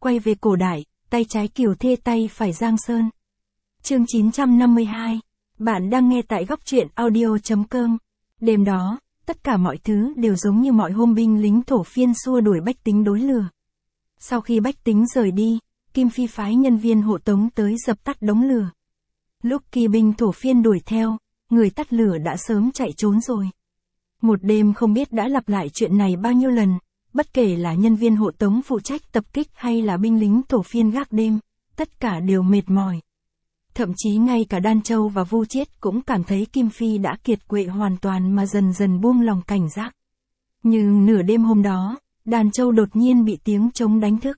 quay về cổ đại, tay trái Kiều Thê tay phải Giang Sơn. Chương 952. Bạn đang nghe tại góc truyện audio.com. Đêm đó, tất cả mọi thứ đều giống như mọi hôm, binh lính thổ phiên xua đuổi bách tính đối lửa. Sau khi bách tính rời đi, Kim Phi phái nhân viên hộ tống tới dập tắt đống lửa. Lúc kỳ binh thổ phiên đuổi theo, người tắt lửa đã sớm chạy trốn rồi. Một đêm không biết đã lặp lại chuyện này bao nhiêu lần, bất kể là nhân viên hộ tống phụ trách tập kích hay là binh lính thổ phiên gác đêm, tất cả đều mệt mỏi. Thậm chí ngay cả Đan Châu và Vu Chiết cũng cảm thấy Kim Phi đã kiệt quệ hoàn toàn mà dần dần buông lòng cảnh giác. Nhưng nửa đêm hôm đó, Đan Châu đột nhiên bị tiếng trống đánh thức.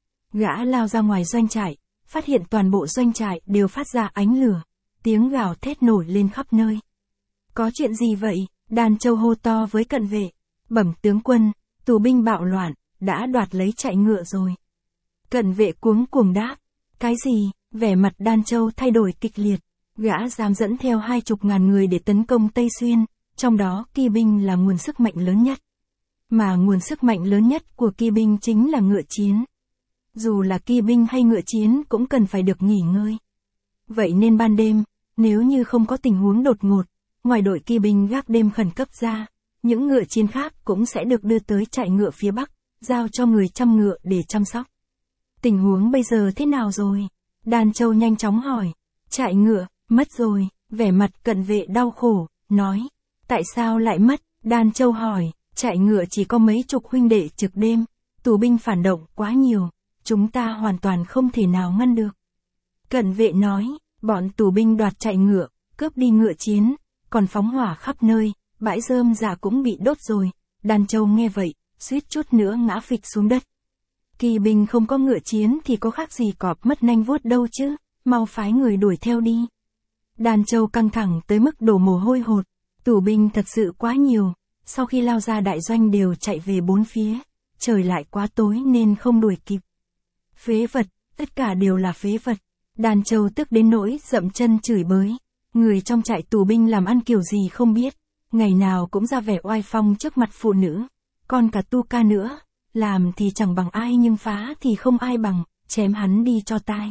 Gã lao ra ngoài doanh trại, phát hiện toàn bộ doanh trại đều phát ra ánh lửa, tiếng gào thét nổi lên khắp nơi. Có chuyện gì vậy? Đan Châu hô to với cận vệ. Bẩm tướng quân, tù binh bạo loạn, đã đoạt lấy chạy ngựa rồi. Cận vệ cuống cuồng đáp. Cái gì? Vẻ mặt Đan Châu thay đổi kịch liệt. Gã dám dẫn theo 20.000 người để tấn công Tây Xuyên, trong đó kỳ binh là nguồn sức mạnh lớn nhất. Mà nguồn sức mạnh lớn nhất của kỳ binh chính là ngựa chiến. Dù là kỳ binh hay ngựa chiến cũng cần phải được nghỉ ngơi. Vậy nên ban đêm, nếu như không có tình huống đột ngột, ngoài đội kỳ binh gác đêm khẩn cấp ra, những ngựa chiến khác cũng sẽ được đưa tới trại ngựa phía Bắc, giao cho người chăm ngựa để chăm sóc. Tình huống bây giờ thế nào rồi? Đan Châu nhanh chóng hỏi. Trại ngựa, mất rồi, vẻ mặt cận vệ đau khổ, nói. Tại sao lại mất? Đan Châu hỏi. Trại ngựa chỉ có mấy chục huynh đệ trực đêm, tù binh phản động quá nhiều, chúng ta hoàn toàn không thể nào ngăn được. Cận vệ nói, bọn tù binh đoạt trại ngựa, cướp đi ngựa chiến, còn phóng hỏa khắp nơi, bãi rơm rạ cũng bị đốt rồi. Đan Châu nghe vậy, suýt chút nữa ngã phịch xuống đất. Kỳ binh không có ngựa chiến thì có khác gì cọp mất nanh vuốt đâu chứ, mau phái người đuổi theo đi. Đan Châu căng thẳng tới mức đổ mồ hôi hột, tù binh thật sự quá nhiều, sau khi lao ra đại doanh đều chạy về bốn phía, trời lại quá tối nên không đuổi kịp. Phế vật, tất cả đều là phế vật. Đan Châu tức đến nỗi dậm chân chửi bới. Người trong trại tù binh làm ăn kiểu gì không biết, ngày nào cũng ra vẻ oai phong trước mặt phụ nữ, còn cả Tu Ca nữa, làm thì chẳng bằng ai nhưng phá thì không ai bằng, chém hắn đi cho tai.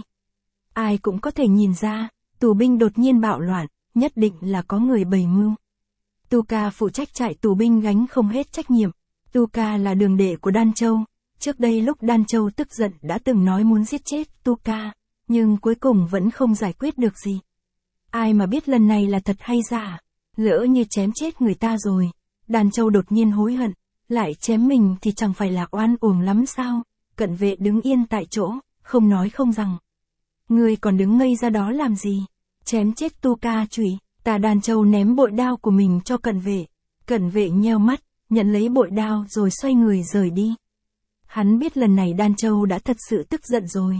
Ai cũng có thể nhìn ra, tù binh đột nhiên bạo loạn, nhất định là có người bày mưu. Tu Ca phụ trách trại tù binh gánh không hết trách nhiệm. Tu Ca là đường đệ của Đan Châu, trước đây lúc Đan Châu tức giận đã từng nói muốn giết chết Tu Ca, nhưng cuối cùng vẫn không giải quyết được gì. Ai mà biết lần này là thật hay giả, lỡ như chém chết người ta rồi, Đan Châu đột nhiên hối hận, lại chém mình thì chẳng phải là oan uổng lắm sao? Cận vệ đứng yên tại chỗ, không nói không rằng. Ngươi còn đứng ngây ra đó làm gì? Chém chết Tu Ca chùy. Ta. Đan Châu ném bội đao của mình cho cận vệ. Cận vệ nheo mắt, nhận lấy bội đao rồi xoay người rời đi. Hắn biết lần này Đan Châu đã thật sự tức giận rồi.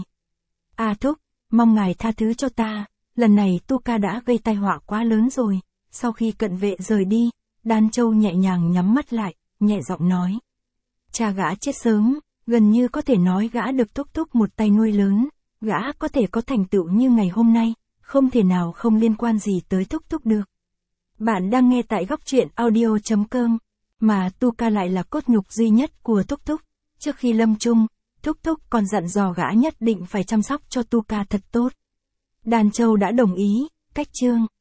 A thúc, mong ngài tha thứ cho ta, lần này Tu Ca đã gây tai họa quá lớn rồi. Sau khi cận vệ rời đi, Đan Châu nhẹ nhàng nhắm mắt lại, nhẹ giọng nói. Cha gã chết sớm, gần như có thể nói gã được Thúc Thúc một tay nuôi lớn, gã có thể có thành tựu như ngày hôm nay, không thể nào không liên quan gì tới Thúc Thúc được. Bạn đang nghe tại góc truyện audio.com, mà Tu Ca lại là cốt nhục duy nhất của Thúc Thúc. Trước khi lâm chung, Thúc Thúc còn dặn dò gã nhất định phải chăm sóc cho Tu Ca thật tốt. Đan Châu đã đồng ý, cách chương.